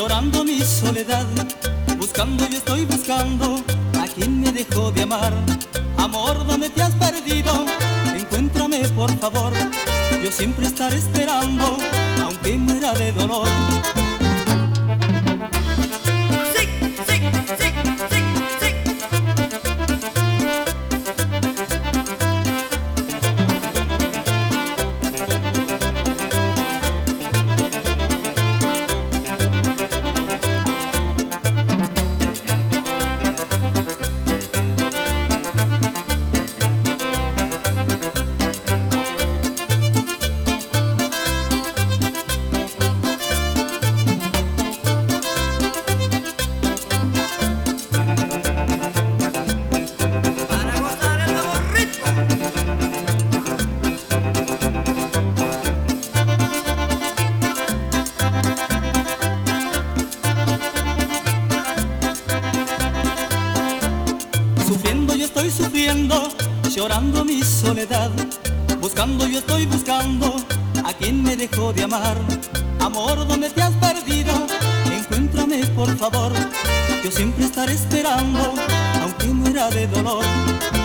llorando mi soledad, buscando yo estoy buscando a quien me dejó de amar. Amor, ¿dónde te has perdido? Encuéntrame por favor, yo siempre estaré esperando, aunque muera de dolor. Sí, sí, sí, sí, sí. Para gozar el nuevo ritmo. Sufriendo yo estoy sufriendo, llorando mi soledad, buscando yo estoy buscando a quien me dejó de amar. Amor, ¿dónde te has perdido? Encuéntrame por favor, yo siempre estaré esperando, aunque muera de dolor.